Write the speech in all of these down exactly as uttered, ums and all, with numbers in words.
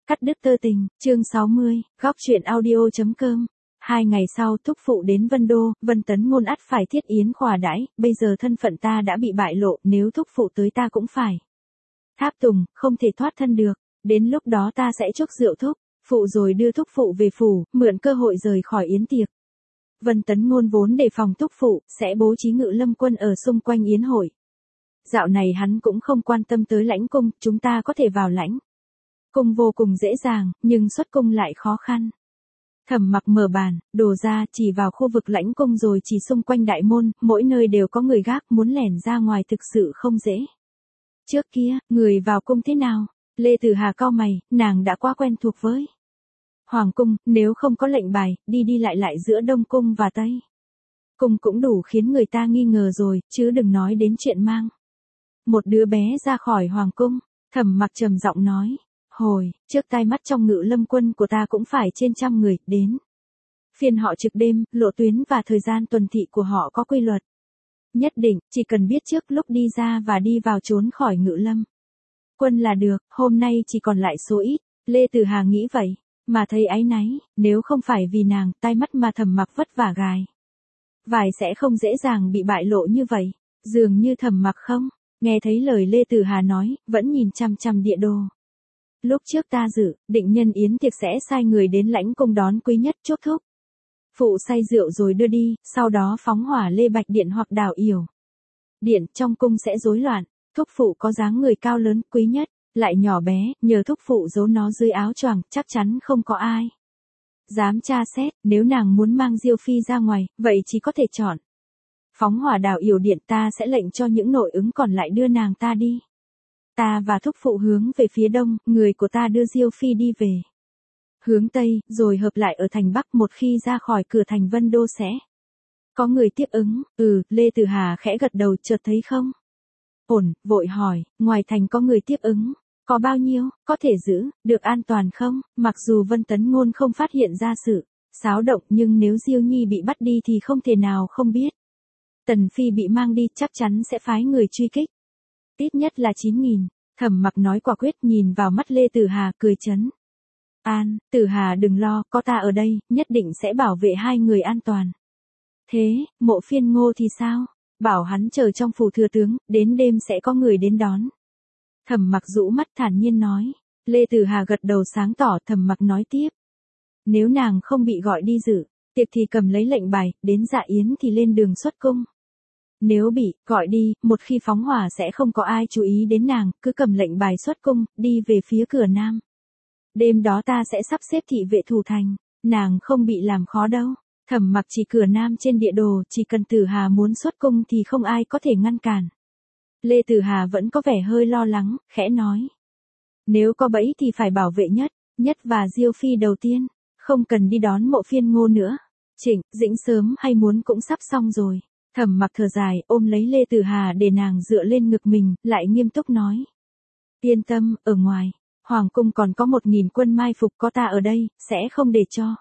Cắt đứt tơ tình, chương sáu mươi, góc truyện audio.com. Hai ngày sau thúc phụ đến Vân Đô, Vân Tấn Ngôn ắt phải thiết yến khỏa đãi, bây giờ thân phận ta đã bị bại lộ, nếu thúc phụ tới ta cũng phải tháp tùng, không thể thoát thân được, đến lúc đó ta sẽ chúc rượu thúc, phụ rồi đưa thúc phụ về phủ, mượn cơ hội rời khỏi yến tiệc. Vân Tấn Ngôn vốn đề phòng thúc phụ, sẽ bố trí ngự lâm quân ở xung quanh yến hội. Dạo này hắn cũng không quan tâm tới lãnh cung, chúng ta có thể vào lãnh cung vô cùng dễ dàng, nhưng xuất cung lại khó khăn. Thẩm Mặc mở bàn, đồ ra, chỉ vào khu vực lãnh cung rồi chỉ xung quanh đại môn, mỗi nơi đều có người gác, muốn lẻn ra ngoài thực sự không dễ. Trước kia, người vào cung thế nào? Lê Tử Hà cau mày, nàng đã quá quen thuộc với Hoàng cung, nếu không có lệnh bài, đi đi lại lại giữa Đông cung và Tây cung cũng đủ khiến người ta nghi ngờ rồi, chứ đừng nói đến chuyện mang một đứa bé ra khỏi Hoàng cung. Thẩm Mặc trầm giọng nói. Hồi, trước tai mắt trong ngự lâm quân của ta cũng phải trên trăm người, đến phiên họ trực đêm, lộ tuyến và thời gian tuần thị của họ có quy luật nhất định, chỉ cần biết trước lúc đi ra và đi vào trốn khỏi ngự lâm quân là được, hôm nay chỉ còn lại số ít. Lê Tử Hà nghĩ vậy, mà thấy áy náy, nếu không phải vì nàng, tai mắt mà Thẩm Mặc vất vả gài vải sẽ không dễ dàng bị bại lộ như vậy. Dường như Thẩm Mặc không nghe thấy lời Lê Tử Hà nói, vẫn nhìn chăm chăm địa đồ. Lúc trước ta dự, định nhân yến tiệc sẽ sai người đến lãnh cung đón quý nhất chúc thúc phụ say rượu rồi đưa đi, sau đó phóng hỏa Lê Bạch Điện hoặc Đào Yểu Điện, trong cung sẽ rối loạn. Thúc phụ có dáng người cao lớn, quý nhất lại nhỏ bé, nhờ thúc phụ giấu nó dưới áo choàng, chắc chắn không có ai dám tra xét. Nếu nàng muốn mang Diêu phi ra ngoài, vậy chỉ có thể chọn phóng hỏa Đào Yểu Điện. Ta sẽ lệnh cho những nội ứng còn lại đưa nàng ta đi. Ta và thúc phụ hướng về phía đông, người của ta đưa Diêu phi đi về hướng tây, rồi hợp lại ở thành bắc. Một khi ra khỏi cửa thành Vân Đô sẽ có người tiếp ứng. Ừ, Lê Tử Hà khẽ gật đầu, chợt thấy không ổn, vội hỏi, ngoài thành có người tiếp ứng, có bao nhiêu, có thể giữ được an toàn không? Mặc dù Vân Tấn Ngôn không phát hiện ra sự xáo động, nhưng nếu Diêu Nhi bị bắt đi thì không thể nào không biết. Tần Phi bị mang đi, chắc chắn sẽ phái người truy kích. Ít nhất là chín nghìn. Thẩm Mặc nói quả quyết, nhìn vào mắt Lê Tử Hà, cười trấn an. Tử Hà đừng lo, có ta ở đây, nhất định sẽ bảo vệ hai người an toàn. Thế, Mộ Phiên Ngô thì sao? Bảo hắn chờ trong phủ thừa tướng, đến đêm sẽ có người đến đón. Thẩm Mặc rũ mắt thản nhiên nói. Lê Tử Hà gật đầu sáng tỏ. Thẩm Mặc nói tiếp. Nếu nàng không bị gọi đi dự tiệc thì cầm lấy lệnh bài, đến dạ yến thì lên đường xuất cung. Nếu bị gọi đi, một khi phóng hỏa sẽ không có ai chú ý đến nàng, cứ cầm lệnh bài xuất cung, đi về phía cửa nam. Đêm đó ta sẽ sắp xếp thị vệ thủ thành, nàng không bị làm khó đâu. Thẩm Mặc chỉ cửa nam trên địa đồ, chỉ cần Tử Hà muốn xuất cung thì không ai có thể ngăn cản. Lê Tử Hà vẫn có vẻ hơi lo lắng, khẽ nói. Nếu có bẫy thì phải bảo vệ nhất, nhất và Diêu phi đầu tiên, không cần đi đón Mộ Phiên Ngô nữa. Trịnh, Dĩnh sớm hay muốn cũng sắp xong rồi. Thẩm Mặc thở dài, ôm lấy Lê Tử Hà để nàng dựa lên ngực mình, lại nghiêm túc nói. Yên tâm, ở ngoài Hoàng cung còn có một nghìn quân mai phục, có ta ở đây, sẽ không để cho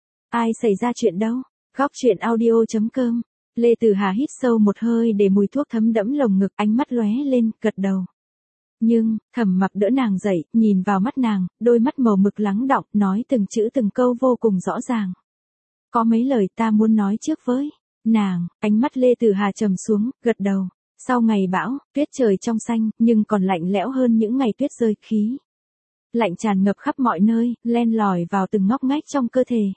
ai xảy ra chuyện đâu. Góc truyện audio.com. Lê Tử Hà hít sâu một hơi để mùi thuốc thấm đẫm lồng ngực, ánh mắt lóe lên, gật đầu. Nhưng, Thẩm Mặc đỡ nàng dậy, nhìn vào mắt nàng, đôi mắt màu mực lắng đọng, nói từng chữ từng câu vô cùng rõ ràng. Có mấy lời ta muốn nói trước với nàng. Ánh mắt Lê Tử Hà trầm xuống, gật đầu. Sau ngày bão, tuyết trời trong xanh, nhưng còn lạnh lẽo hơn những ngày tuyết rơi, khí lạnh tràn ngập khắp mọi nơi, len lỏi vào từng ngóc ngách trong cơ thể.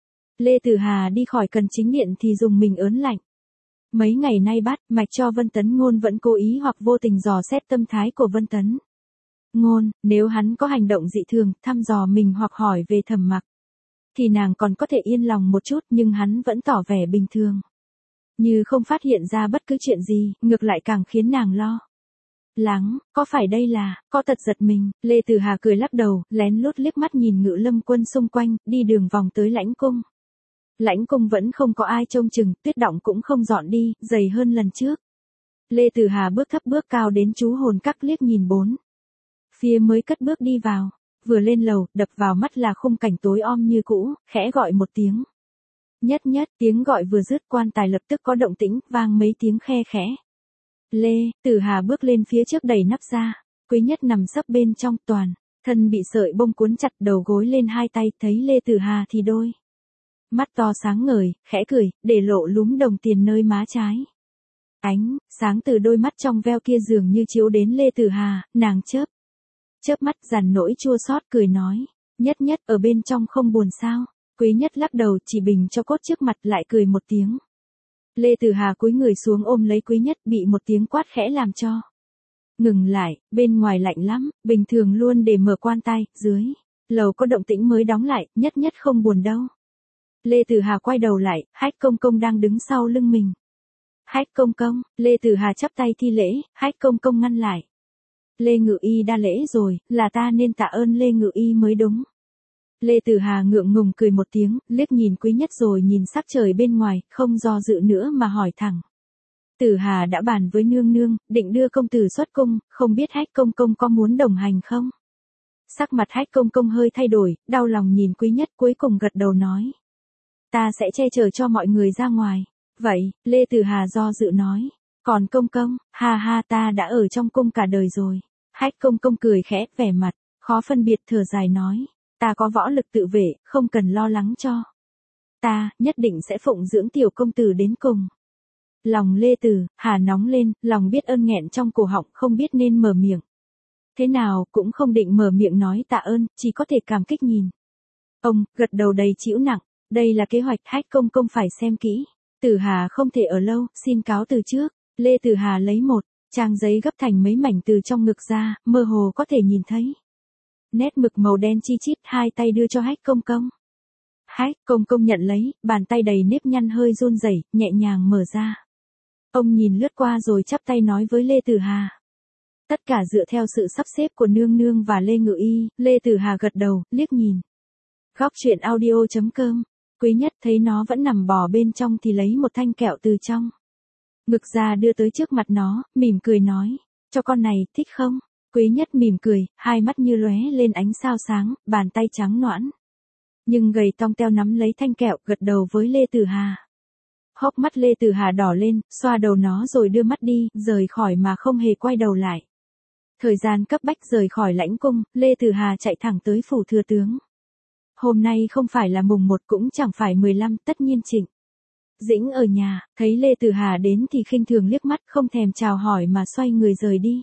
Lê Tử Hà đi khỏi Cần Chính Điện thì dùng mình ớn lạnh. Mấy ngày nay bắt mạch cho Vân Tấn Ngôn vẫn cố ý hoặc vô tình dò xét tâm thái của Vân Tấn Ngôn. Nếu hắn có hành động dị thường, thăm dò mình hoặc hỏi về Thẩm Mặc, thì nàng còn có thể yên lòng một chút, nhưng hắn vẫn tỏ vẻ bình thường, như không phát hiện ra bất cứ chuyện gì, ngược lại càng khiến nàng lo lắng. Có phải đây là, có tật giật mình? Lê Tử Hà cười lắc đầu, lén lút liếc mắt nhìn ngự lâm quân xung quanh, đi đường vòng tới lãnh cung. Lãnh cung vẫn không có ai trông chừng, tuyết đọng cũng không dọn đi, dày hơn lần trước. Lê Tử Hà bước thấp bước cao đến chú hồn các, liếc nhìn bốn phía mới cất bước đi vào. Vừa lên lầu, đập vào mắt là khung cảnh tối om như cũ, khẽ gọi một tiếng. Nhất nhất, tiếng gọi vừa dứt, quan tài lập tức có động tĩnh, vang mấy tiếng khe khẽ. Lê Tử Hà bước lên phía trước, đẩy nắp ra. Quý nhất nằm sấp bên trong, toàn Thân bị sợi bông cuốn chặt đầu gối lên hai tay, thấy Lê Tử Hà thì đôi mắt to sáng ngời, khẽ cười, để lộ lúm đồng tiền nơi má trái. Ánh sáng từ đôi mắt trong veo kia dường như chiếu đến Lê Tử Hà, nàng chớp chớp mắt dằn nỗi chua xót cười nói, Nhất Nhất ở bên trong không buồn sao? Quý Nhất lắc đầu chỉ bình cho cốt trước mặt lại cười một tiếng. Lê Tử Hà cúi người xuống ôm lấy Quý Nhất, bị một tiếng quát khẽ làm cho ngừng lại, bên ngoài lạnh lắm, bình thường luôn để mở quan tài, dưới lầu có động tĩnh mới đóng lại, Nhất Nhất không buồn đâu. Lê Tử Hà quay đầu lại, Hách Công Công đang đứng sau lưng mình. Hách Công Công, Lê Tử Hà chắp tay thi lễ, Hách Công Công ngăn lại. Lê Ngự Y đa lễ rồi, là ta nên tạ ơn Lê Ngự Y mới đúng. Lê Tử Hà ngượng ngùng cười một tiếng, liếc nhìn Quý Nhất rồi nhìn sắc trời bên ngoài, không do dự nữa mà hỏi thẳng. Tử Hà đã bàn với nương nương, định đưa công tử xuất cung, không biết Hách Công Công có muốn đồng hành không? Sắc mặt Hách Công Công hơi thay đổi, đau lòng nhìn Quý Nhất cuối cùng gật đầu nói. Ta sẽ che chở cho mọi người ra ngoài. Vậy, Lê Tử Hà do dự nói. Còn Công Công, ha ha ta đã ở trong cung cả đời rồi. Hách Công Công cười khẽ, vẻ mặt khó phân biệt thở dài nói. Ta có võ lực tự vệ, không cần lo lắng cho. Ta, nhất định sẽ phụng dưỡng tiểu công tử đến cùng. Lòng Lê Tử Hà nóng lên, lòng biết ơn nghẹn trong cổ họng không biết nên mở miệng. Thế nào cũng không định mở miệng nói tạ ơn, chỉ có thể cảm kích nhìn. Ông, gật đầu đầy chịu nặng, đây là kế hoạch Hách Công Công phải xem kỹ. Tử Hà không thể ở lâu, xin cáo từ trước. Lê Tử Hà lấy một trang giấy gấp thành mấy mảnh từ trong ngực ra, mơ hồ có thể nhìn thấy nét mực màu đen chi chít, hai tay đưa cho Hách Công Công. Hách Công Công nhận lấy, bàn tay đầy nếp nhăn hơi run rẩy, nhẹ nhàng mở ra. Ông nhìn lướt qua rồi chắp tay nói với Lê Tử Hà. Tất cả dựa theo sự sắp xếp của nương nương và Lê Ngự Y. Lê Tử Hà gật đầu, liếc nhìn. Góc truyện audio chấm com. Quý Nhất thấy nó vẫn nằm bò bên trong thì lấy một thanh kẹo từ trong ngực ra đưa tới trước mặt nó, mỉm cười nói. Cho con này, thích không? Quý Nhất mỉm cười, hai mắt như lóe lên ánh sao sáng, bàn tay trắng nõn nhưng gầy tong teo nắm lấy thanh kẹo, gật đầu với Lê Tử Hà. Hốc mắt Lê Tử Hà đỏ lên, xoa đầu nó rồi đưa mắt đi, rời khỏi mà không hề quay đầu lại. Thời gian cấp bách rời khỏi lãnh cung, Lê Tử Hà chạy thẳng tới phủ thừa tướng. Hôm nay không phải là mùng một cũng chẳng phải mười lăm, tất nhiên Trịnh Dĩnh ở nhà, thấy Lê Tử Hà đến thì khinh thường liếc mắt, không thèm chào hỏi mà xoay người rời đi.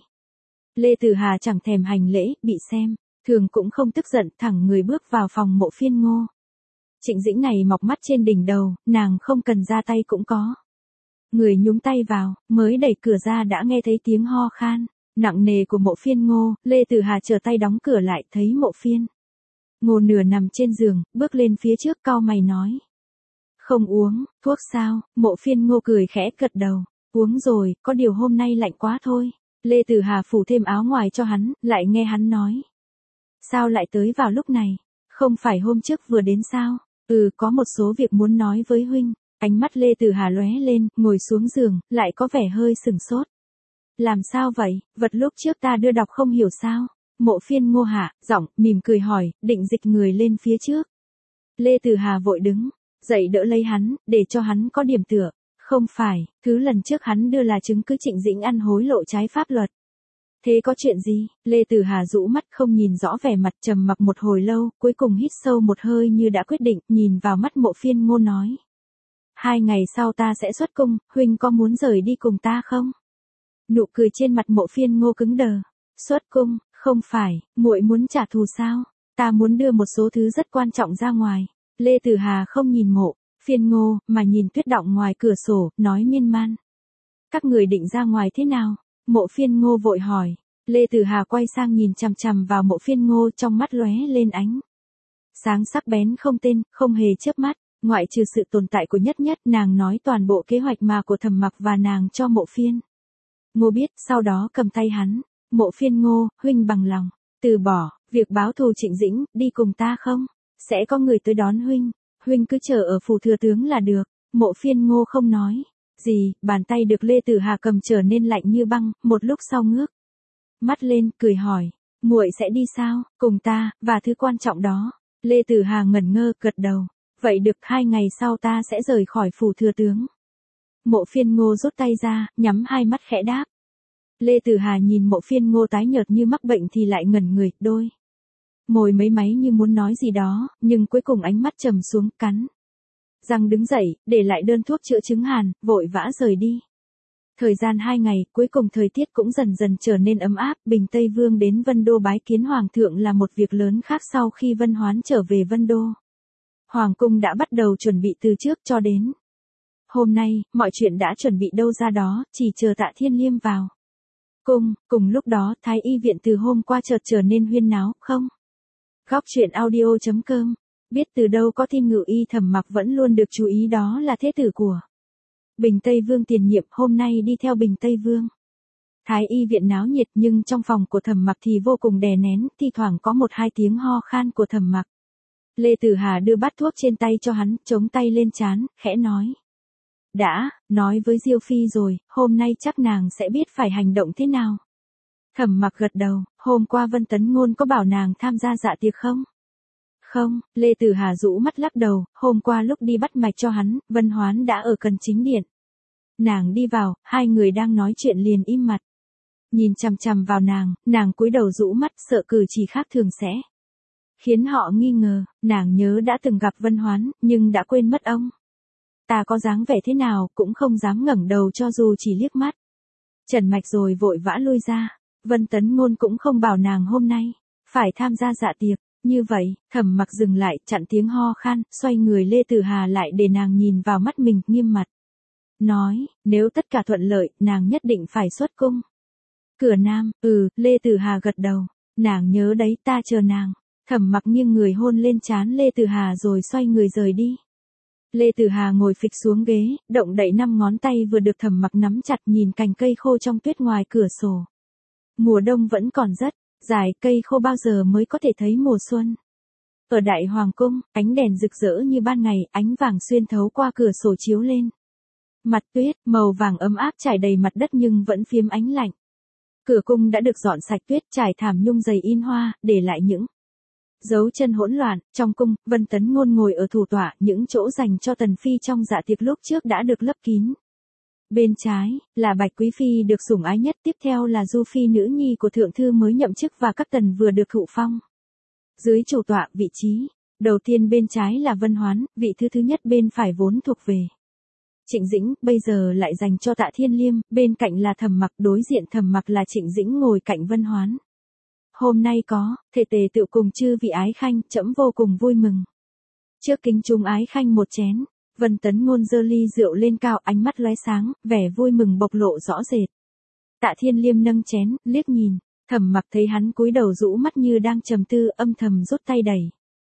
Lê Tử Hà chẳng thèm hành lễ, bị xem thường cũng không tức giận, thẳng người bước vào phòng Mộ Phiên Ngô. Trịnh Dĩnh này mọc mắt trên đỉnh đầu, nàng không cần ra tay cũng có người nhúng tay vào, mới đẩy cửa ra đã nghe thấy tiếng ho khan nặng nề của Mộ Phiên Ngô. Lê Tử Hà trở tay đóng cửa lại, thấy Mộ Phiên Ngô nửa nằm trên giường, bước lên phía trước cau mày nói. Không uống thuốc sao? Mộ Phiên Ngô cười khẽ gật đầu. Uống rồi, có điều hôm nay lạnh quá thôi. Lê Tử Hà phủ thêm áo ngoài cho hắn, lại nghe hắn nói. Sao lại tới vào lúc này? Không phải hôm trước vừa đến sao? Ừ, có một số việc muốn nói với huynh. Ánh mắt Lê Tử Hà lóe lên, ngồi xuống giường, lại có vẻ hơi sừng sốt. Làm sao vậy? Vật lúc trước ta đưa đọc không hiểu sao? Mộ Phiên Ngô hạ giọng, mỉm cười hỏi, định dịch người lên phía trước. Lê Tử Hà vội đứng dậy đỡ lấy hắn, để cho hắn có điểm tựa. Không phải, thứ lần trước hắn đưa là chứng cứ Trịnh Dĩnh ăn hối lộ trái pháp luật. Thế có chuyện gì? Lê Tử Hà rũ mắt không nhìn rõ vẻ mặt, trầm mặc một hồi lâu, cuối cùng hít sâu một hơi như đã quyết định, nhìn vào mắt Mộ Phiên Ngô nói. Hai ngày sau ta sẽ xuất cung, huynh có muốn rời đi cùng ta không? Nụ cười trên mặt Mộ Phiên Ngô cứng đờ. Xuất cung, không phải, muội muốn trả thù sao? Ta muốn đưa một số thứ rất quan trọng ra ngoài. Lê Tử Hà không nhìn Mộ Phiên Ngô, mà nhìn tuyết đọng ngoài cửa sổ, nói miên man. Các người định ra ngoài thế nào? Mộ Phiên Ngô vội hỏi. Lê Tử Hà quay sang nhìn chằm chằm vào Mộ Phiên Ngô, trong mắt lóe lên ánh sáng sắc bén không tên, không hề chớp mắt. Ngoại trừ sự tồn tại của Nhất Nhất, nàng nói toàn bộ kế hoạch mà của Thẩm Mặc và nàng cho Mộ Phiên Ngô biết, sau đó cầm tay hắn. Mộ Phiên Ngô, huynh bằng lòng từ bỏ việc báo thù Trịnh Dĩnh, đi cùng ta không? Sẽ có người tới đón huynh, huynh cứ chờ ở phủ thừa tướng là được. Mộ Phiên Ngô không nói gì, bàn tay được Lê Tử Hà cầm trở nên lạnh như băng, một lúc sau ngước mắt lên, cười hỏi, muội sẽ đi sao? Cùng ta, và thứ quan trọng đó. Lê Tử Hà ngẩn ngơ, gật đầu. Vậy được, hai ngày sau ta sẽ rời khỏi phủ thừa tướng. Mộ Phiên Ngô rút tay ra, nhắm hai mắt khẽ đáp. Lê Tử Hà nhìn Mộ Phiên Ngô tái nhợt như mắc bệnh thì lại ngẩn người, đôi Môi mấy máy như muốn nói gì đó, nhưng cuối cùng ánh mắt trầm xuống, cắn răng đứng dậy, để lại đơn thuốc chữa chứng hàn, vội vã rời đi. Thời gian hai ngày, cuối cùng thời tiết cũng dần dần trở nên ấm áp, Bình Tây Vương đến Vân Đô bái kiến Hoàng thượng là một việc lớn khác sau khi Vân Hoán trở về Vân Đô. Hoàng cung đã bắt đầu chuẩn bị từ trước cho đến hôm nay, mọi chuyện đã chuẩn bị đâu ra đó, chỉ chờ Tạ Thiên Liêm vào cung. Cùng lúc đó, Thái y viện từ hôm qua chợt trở nên huyên náo, không? Góc truyện audio chấm com. Biết từ đâu có tin Ngự y Thẩm Mặc vẫn luôn được chú ý, đó là thế tử của Bình Tây Vương tiền nhiệm, hôm nay đi theo Bình Tây Vương. Thái y viện náo nhiệt, nhưng trong phòng của Thẩm Mặc thì vô cùng đè nén, thi thoảng có một hai tiếng ho khan của Thẩm Mặc. Lê Tử Hà đưa bát thuốc trên tay cho hắn, chống tay lên trán, khẽ nói: đã, nói với Diêu Phi rồi, hôm nay chắc nàng sẽ biết phải hành động thế nào. Thẩm Mặc gật đầu, hôm qua Vân Tấn Ngôn có bảo nàng tham gia dạ tiệc không? Không, Lê Tử Hà rũ mắt lắc đầu, hôm qua lúc đi bắt mạch cho hắn, Vân Hoán đã ở cần chính điện. Nàng đi vào, hai người đang nói chuyện liền im mặt. Nhìn chằm chằm vào nàng, nàng cúi đầu rũ mắt, sợ cử chỉ khác thường sẽ khiến họ nghi ngờ. Nàng nhớ đã từng gặp Vân Hoán, nhưng đã quên mất ông ta có dáng vẻ thế nào, cũng không dám ngẩng đầu cho dù chỉ liếc mắt. Trần mạch rồi vội vã lui ra. Vân Tấn Ngôn cũng không bảo nàng hôm nay phải tham gia dạ tiệc. Như vậy, Thẩm Mặc dừng lại, chặn tiếng ho khan, xoay người Lê Tử Hà lại để nàng nhìn vào mắt mình, nghiêm mặt nói: nếu tất cả thuận lợi, nàng nhất định phải xuất cung. Cửa nam, ừ, Lê Tử Hà gật đầu. Nàng nhớ đấy, ta chờ nàng. Thẩm Mặc nghiêng người hôn lên trán Lê Tử Hà rồi xoay người rời đi. Lê Tử Hà ngồi phịch xuống ghế, động đậy năm ngón tay vừa được Thẩm Mặc nắm chặt, nhìn cành cây khô trong tuyết ngoài cửa sổ. Mùa đông vẫn còn rất dài, cây khô bao giờ mới có thể thấy mùa xuân. Ở Đại Hoàng cung, ánh đèn rực rỡ như ban ngày, ánh vàng xuyên thấu qua cửa sổ chiếu lên mặt tuyết, màu vàng ấm áp trải đầy mặt đất nhưng vẫn phiếm ánh lạnh. Cửa cung đã được dọn sạch tuyết, trải thảm nhung dày in hoa, để lại những dấu chân hỗn loạn. Trong cung, Vân Tấn Ngôn ngồi ở thủ tọa, những chỗ dành cho tần phi trong dạ tiệc lúc trước đã được lấp kín. Bên trái, là Bạch Quý Phi được sủng ái nhất, tiếp theo là Du Phi nữ nhi của thượng thư mới nhậm chức và các tần vừa được thụ phong. Dưới chủ tọa, vị trí đầu tiên bên trái là Vân Hoán, vị thứ thứ nhất bên phải vốn thuộc về Trịnh Dĩnh, bây giờ lại dành cho Tạ Thiên Liêm, bên cạnh là Thẩm Mặc, đối diện Thẩm Mặc là Trịnh Dĩnh ngồi cạnh Vân Hoán. Hôm nay có thể tề tựu cùng chư vị ái khanh, trẫm vô cùng vui mừng. Trước kính chúng ái khanh một chén. Vân Tấn Ngôn giơ ly rượu lên cao, ánh mắt lóe sáng, vẻ vui mừng bộc lộ rõ rệt. Tạ Thiên Liêm nâng chén, liếc nhìn. Thẩm Mặc thấy hắn cúi đầu rũ mắt như đang trầm tư, âm thầm rút tay đẩy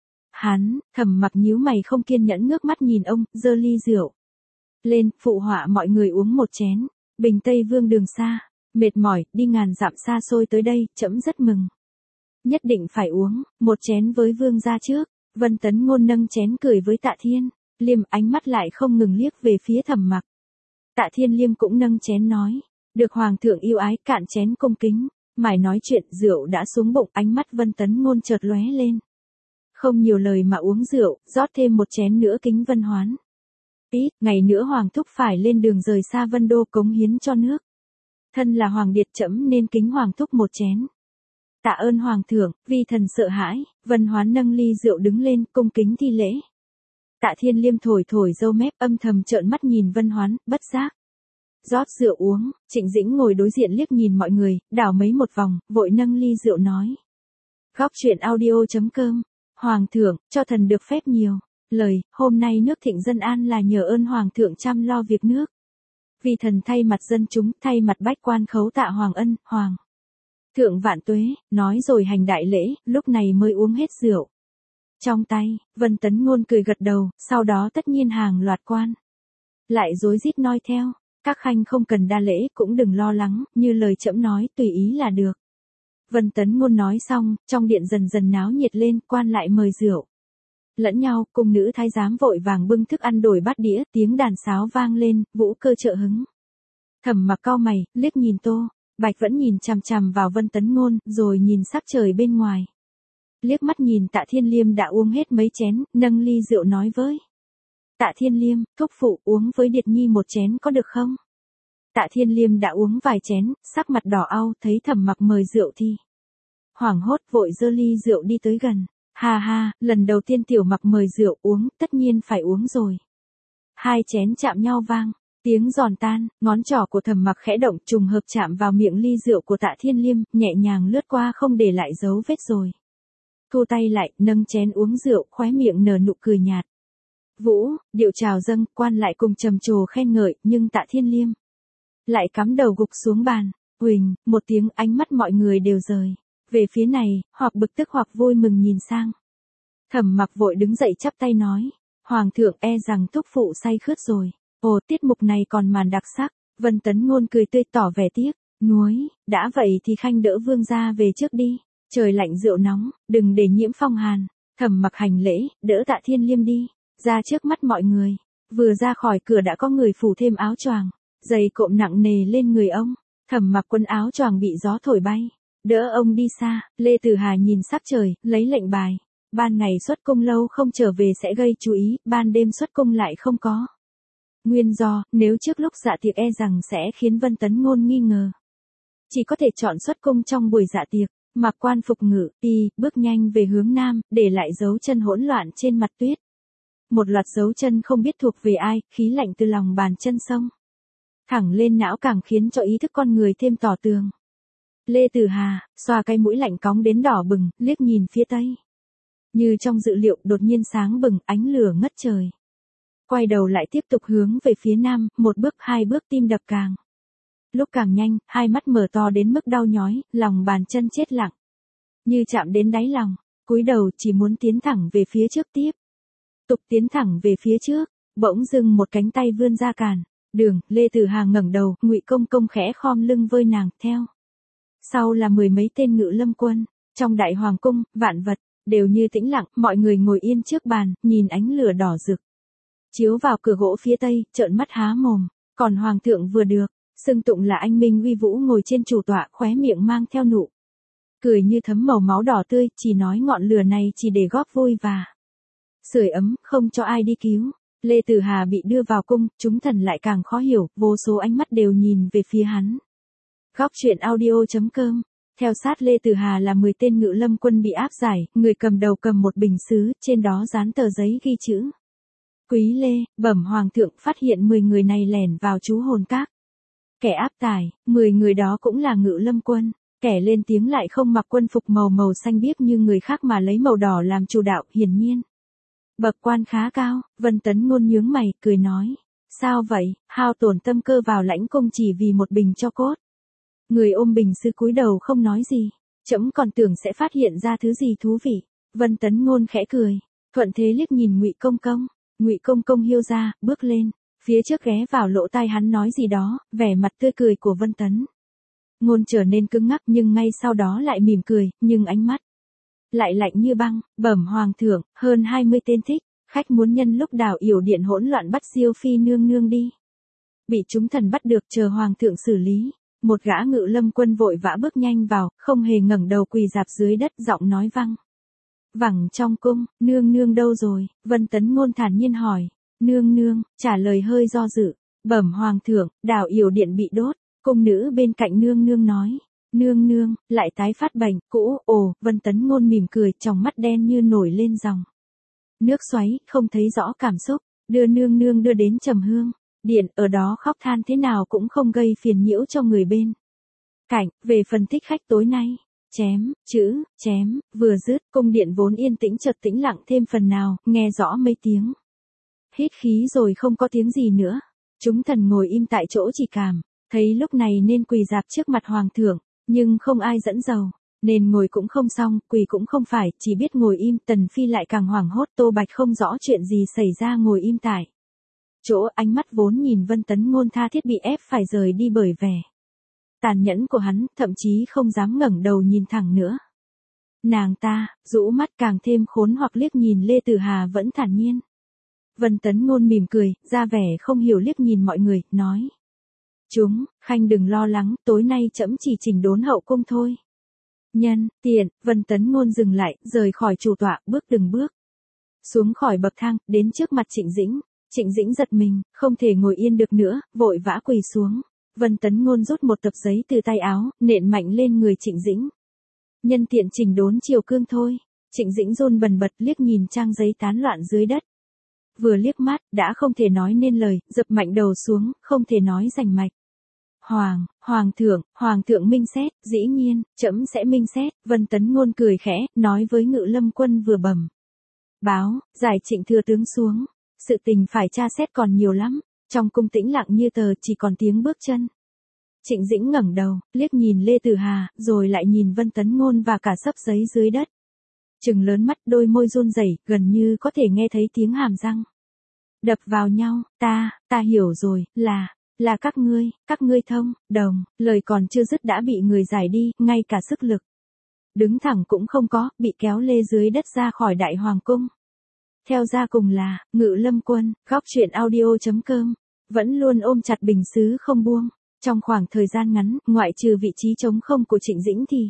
hắn. Thẩm Mặc nhíu mày không kiên nhẫn ngước mắt nhìn ông, giơ ly rượu lên, phụ họa mọi người uống một chén. Bình Tây Vương đường xa, mệt mỏi, đi ngàn dặm xa xôi tới đây, trẫm rất mừng. Nhất định phải uống một chén với vương gia trước. Vân Tấn Ngôn nâng chén cười với Tạ Thiên Liêm, ánh mắt lại không ngừng liếc về phía Thẩm Mặc. Tạ Thiên Liêm cũng nâng chén nói: được hoàng thượng yêu ái, cạn chén cung kính. Mải nói chuyện, rượu đã xuống bụng, ánh mắt Vân Tấn Ngôn chợt lóe lên. Không nhiều lời mà uống rượu, rót thêm một chén nữa kính Vân Hoán. Ít ngày nữa hoàng thúc phải lên đường rời xa Vân Đô, cống hiến cho nước. Thân là hoàng điệt, trẫm nên kính hoàng thúc một chén. Tạ ơn hoàng thượng. Vi thần sợ hãi. Vân Hoán nâng ly rượu đứng lên, cung kính thi lễ. Tạ Thiên Liêm thổi thổi râu mép, âm thầm trợn mắt nhìn Vân Hoán, bất giác rót rượu uống. Trịnh Dĩnh ngồi đối diện liếc nhìn mọi người, đảo mấy một vòng, vội nâng ly rượu nói: góc truyện audio chấm com. Hoàng thượng, cho thần được phép nhiều lời, hôm nay nước thịnh dân an là nhờ ơn hoàng thượng chăm lo việc nước. Vì thần thay mặt dân chúng, thay mặt bách quan khấu tạ hoàng ân. Hoàng thượng vạn tuế. Nói rồi hành đại lễ, lúc này mới uống hết rượu trong tay. Vân Tấn Ngôn cười gật đầu, sau đó tất nhiên hàng loạt quan lại rối rít noi theo. Các khanh không cần đa lễ, cũng đừng lo lắng, như lời trẫm nói, tùy ý là được. Vân Tấn Ngôn nói xong, trong điện dần dần náo nhiệt lên, quan lại mời rượu lẫn nhau, cung nữ thái giám vội vàng bưng thức ăn đổi bát đĩa, tiếng đàn sáo vang lên, vũ cơ trợ hứng. Thẩm Mặc cau mày, liếc nhìn Tô Bạch vẫn nhìn chằm chằm vào Vân Tấn Ngôn, rồi nhìn sắc trời bên ngoài. Liếc mắt nhìn Tạ Thiên Liêm đã uống hết mấy chén, nâng ly rượu nói với Tạ Thiên Liêm: thúc phụ, uống với Điệt Nhi một chén có được không? Tạ Thiên Liêm đã uống vài chén, sắc mặt đỏ au, thấy Thẩm Mặc mời rượu thì hoảng hốt vội giơ ly rượu đi tới gần. Ha ha, lần đầu tiên Tiểu Mặc mời rượu uống, tất nhiên phải uống rồi. Hai chén chạm nhau vang, tiếng giòn tan, ngón trỏ của Thẩm Mặc khẽ động trùng hợp chạm vào miệng ly rượu của Tạ Thiên Liêm, nhẹ nhàng lướt qua không để lại dấu vết rồi. Thu tay lại, nâng chén uống rượu, khóe miệng nở nụ cười nhạt. Vũ, điệu chào dâng, quan lại cùng trầm trồ khen ngợi, nhưng Tạ Thiên Liêm lại cắm đầu gục xuống bàn. Huỳnh, một tiếng, ánh mắt mọi người đều rời về phía này, hoặc bực tức hoặc vui mừng nhìn sang. Thẩm Mặc vội đứng dậy chắp tay nói, Hoàng thượng e rằng thúc phụ say khướt rồi. Ồ, tiết mục này còn màn đặc sắc. Vân Tấn Ngôn cười tươi tỏ vẻ tiếc nuối, đã vậy thì khanh đỡ vương gia về trước đi. Trời lạnh rượu nóng, đừng để nhiễm phong hàn. Thẩm Mặc hành lễ, đỡ Tạ Thiên Liêm đi, ra trước mắt mọi người. Vừa ra khỏi cửa đã có người phủ thêm áo choàng, giày cộm nặng nề lên người ông. Thẩm Mặc quần áo choàng bị gió thổi bay, đỡ ông đi xa. Lê Tử Hà nhìn sắc trời, lấy lệnh bài. Ban ngày xuất cung lâu không trở về sẽ gây chú ý, ban đêm xuất cung lại không có. Nguyên do, nếu trước lúc dạ tiệc e rằng sẽ khiến Vân Tấn Ngôn nghi ngờ. Chỉ có thể chọn xuất cung trong buổi dạ tiệc, mặc quan phục ngự, y, bước nhanh về hướng nam, để lại dấu chân hỗn loạn trên mặt tuyết. Một loạt dấu chân không biết thuộc về ai, khí lạnh từ lòng bàn chân sông thẳng lên não càng khiến cho ý thức con người thêm tỏ tường. Lê Tử Hà, xoa cái mũi lạnh cóng đến đỏ bừng, liếc nhìn phía tây. Như trong dự liệu đột nhiên sáng bừng, ánh lửa ngất trời. Quay đầu lại tiếp tục hướng về phía nam, một bước hai bước tim đập càng lúc càng nhanh, hai mắt mở to đến mức đau nhói, lòng bàn chân chết lặng. Như chạm đến đáy lòng, cúi đầu chỉ muốn tiến thẳng về phía trước tiếp. Tục tiến thẳng về phía trước, bỗng dưng một cánh tay vươn ra cản đường. Lê Tử Hà ngẩng đầu, Ngụy Công Công khẽ khom lưng vơi nàng, theo sau là mười mấy tên ngự lâm quân. Trong đại hoàng cung, vạn vật đều như tĩnh lặng, mọi người ngồi yên trước bàn, nhìn ánh lửa đỏ rực chiếu vào cửa gỗ phía tây, trợn mắt há mồm. Còn hoàng thượng vừa được xưng tụng là anh minh uy vũ ngồi trên chủ tọa, khóe miệng mang theo nụ cười như thấm màu máu đỏ tươi, chỉ nói ngọn lửa này chỉ để góp vui và sưởi ấm, không cho ai đi cứu. Lê Tử Hà bị đưa vào cung, chúng thần lại càng khó hiểu, vô số ánh mắt đều nhìn về phía hắn. Góc truyện audio chấm com. Theo sát Lê Tử Hà là mười tên ngự lâm quân bị áp giải, người cầm đầu cầm một bình sứ, trên đó dán tờ giấy ghi chữ. Quý Lê, bẩm hoàng thượng, phát hiện mười người này lẻn vào chú hồn các. Kẻ áp tải, mười người đó cũng là ngự lâm quân. Kẻ lên tiếng lại không mặc quân phục màu màu xanh biếc như người khác mà lấy màu đỏ làm chủ đạo, hiển nhiên bậc quan khá cao. Vân Tấn Ngôn nhướng mày, cười nói, sao vậy, hao tổn tâm cơ vào lãnh cung chỉ vì một bình cho cốt. Người ôm bình sứ cúi đầu không nói gì, trẫm còn tưởng sẽ phát hiện ra thứ gì thú vị. Vân Tấn Ngôn khẽ cười, thuận thế liếc nhìn Ngụy Công Công. Ngụy Công Công hiêu ra, bước lên, phía trước ghé vào lỗ tai hắn nói gì đó, vẻ mặt tươi cười của Vân Tấn Ngôn trở nên cứng ngắc, nhưng ngay sau đó lại mỉm cười, nhưng ánh mắt lại lạnh như băng. Bẩm hoàng thượng, hơn hai mươi tên thích khách muốn nhân lúc đào yểu điện hỗn loạn bắt Diêu phi nương nương đi. Bị chúng thần bắt được, chờ hoàng thượng xử lý. Một gã ngự lâm quân vội vã bước nhanh vào, không hề ngẩng đầu, quỳ rạp dưới đất, giọng nói vang vẳng trong cung. Nương nương đâu rồi? Vân Tấn Ngôn thản nhiên hỏi. Nương nương, trả lời hơi do dự. Bẩm hoàng thượng, đào yểu điện bị đốt. Cung nữ bên cạnh nương nương nói. Nương nương, lại tái phát bệnh cũ. Ồ, Vân Tấn Ngôn mỉm cười, trong mắt đen như nổi lên dòng nước xoáy, không thấy rõ cảm xúc. Đưa nương nương đưa đến Trầm Hương điện, ở đó khóc than thế nào cũng không gây phiền nhiễu cho người bên cạnh. Về phần thích khách tối nay, chém, chữ, chém, vừa dứt, cung điện vốn yên tĩnh chợt tĩnh lặng thêm phần nào, nghe rõ mấy tiếng hít khí rồi không có tiếng gì nữa. Chúng thần ngồi im tại chỗ chỉ cảm thấy lúc này nên quỳ rạp trước mặt hoàng thượng, nhưng không ai dẫn dầu, nên ngồi cũng không xong, quỳ cũng không phải, chỉ biết ngồi im. Tần Phi lại càng hoảng hốt, Tô Bạch không rõ chuyện gì xảy ra ngồi im tại chỗ, ánh mắt vốn nhìn Vân Tấn Ngôn tha thiết bị ép phải rời đi bởi vẻ tàn nhẫn của hắn, thậm chí không dám ngẩng đầu nhìn thẳng nữa. Nàng ta, rũ mắt càng thêm khốn hoặc, liếc nhìn Lê Tử Hà vẫn thản nhiên. Vân Tấn Ngôn mỉm cười, ra vẻ không hiểu liếc nhìn mọi người, nói. Chúng, khanh đừng lo lắng, tối nay trẫm chỉ chỉnh đốn hậu cung thôi. Nhân, tiện, Vân Tấn Ngôn dừng lại, rời khỏi chủ tọa, bước từng bước xuống khỏi bậc thang, đến trước mặt Trịnh Dĩnh. Trịnh Dĩnh giật mình, không thể ngồi yên được nữa, vội vã quỳ xuống. Vân Tấn Ngôn rút một tập giấy từ tay áo, nện mạnh lên người Trịnh Dĩnh. Nhân tiện chỉnh đốn chiều cương thôi. Trịnh Dĩnh run bần bật liếc nhìn trang giấy tán loạn dưới đất. Vừa liếc mắt, đã không thể nói nên lời, dập mạnh đầu xuống, không thể nói rành mạch. Hoàng, Hoàng thượng, Hoàng thượng minh xét, dĩ nhiên, trẫm sẽ minh xét, Vân Tấn Ngôn cười khẽ, nói với Ngự Lâm Quân vừa bẩm. Báo, giải Trịnh thừa tướng xuống, sự tình phải tra xét còn nhiều lắm, trong cung tĩnh lặng như tờ chỉ còn tiếng bước chân. Trịnh Dĩnh ngẩng đầu, liếc nhìn Lê Tử Hà, rồi lại nhìn Vân Tấn Ngôn và cả xấp giấy dưới đất. Trừng lớn mắt, đôi môi run rẩy, gần như có thể nghe thấy tiếng hàm răng đập vào nhau. Ta, ta hiểu rồi, là, là các ngươi, các ngươi thông, đồng, lời còn chưa dứt đã bị người giải đi, ngay cả sức lực đứng thẳng cũng không có, bị kéo lê dưới đất ra khỏi Đại Hoàng cung. Theo ra cùng là, Ngự Lâm Quân, góc truyện audio.com, vẫn luôn ôm chặt bình sứ không buông. Trong khoảng thời gian ngắn, ngoại trừ vị trí trống không của Trịnh Dĩnh thì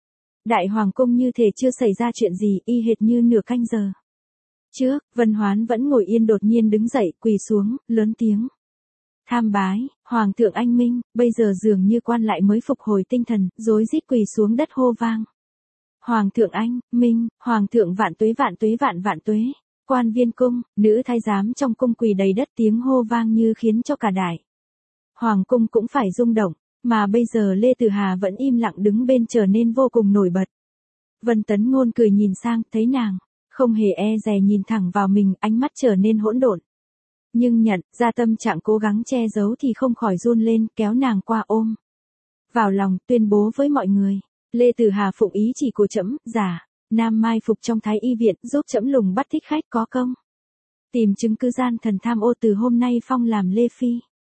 Đại Hoàng cung như thể chưa xảy ra chuyện gì, y hệt như nửa canh giờ trước, Vân Hoán vẫn ngồi yên đột nhiên đứng dậy, quỳ xuống, lớn tiếng tham bái, Hoàng thượng anh minh, bây giờ dường như quan lại mới phục hồi tinh thần, rối rít quỳ xuống đất hô vang. Hoàng thượng anh, minh, Hoàng thượng vạn tuế vạn tuế vạn vạn tuế. Quan viên cung, nữ thái giám trong cung quỳ đầy đất, tiếng hô vang như khiến cho cả Đại Hoàng cung cũng phải rung động, mà bây giờ Lê Tử Hà vẫn im lặng đứng bên trở nên vô cùng nổi bật. Vân Tấn Ngôn cười nhìn sang, thấy nàng không hề e dè nhìn thẳng vào mình, ánh mắt trở nên hỗn độn. Nhưng nhận ra tâm trạng cố gắng che giấu thì không khỏi run lên, kéo nàng qua ôm vào lòng, tuyên bố với mọi người. Lê Tử Hà phụng ý chỉ của trẫm, giả nam mai phục trong Thái Y viện, giúp trẫm lùng bắt thích khách có công. Tìm chứng cứ gian thần tham ô, từ hôm nay phong làm Lê Phi.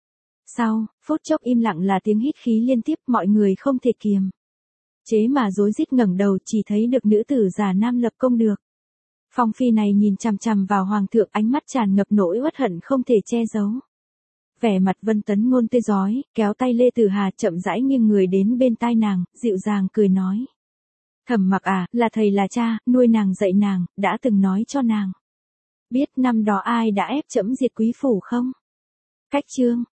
Sau, phút chốc im lặng là tiếng hít khí liên tiếp, mọi người không thể kiềm chế mà rối rít ngẩng đầu, chỉ thấy được nữ tử giả nam lập công được. Phong phi này nhìn chằm chằm vào Hoàng thượng, ánh mắt tràn ngập nỗi uất hận không thể che giấu. Vẻ mặt Vân Tấn Ngôn tê rói, kéo tay Lê Tử Hà chậm rãi nghiêng người đến bên tai nàng, dịu dàng cười nói. Thẩm Mặc à, là thầy là cha, nuôi nàng dạy nàng, đã từng nói cho nàng biết năm đó ai đã ép trẫm diệt quý phủ không? Cách chương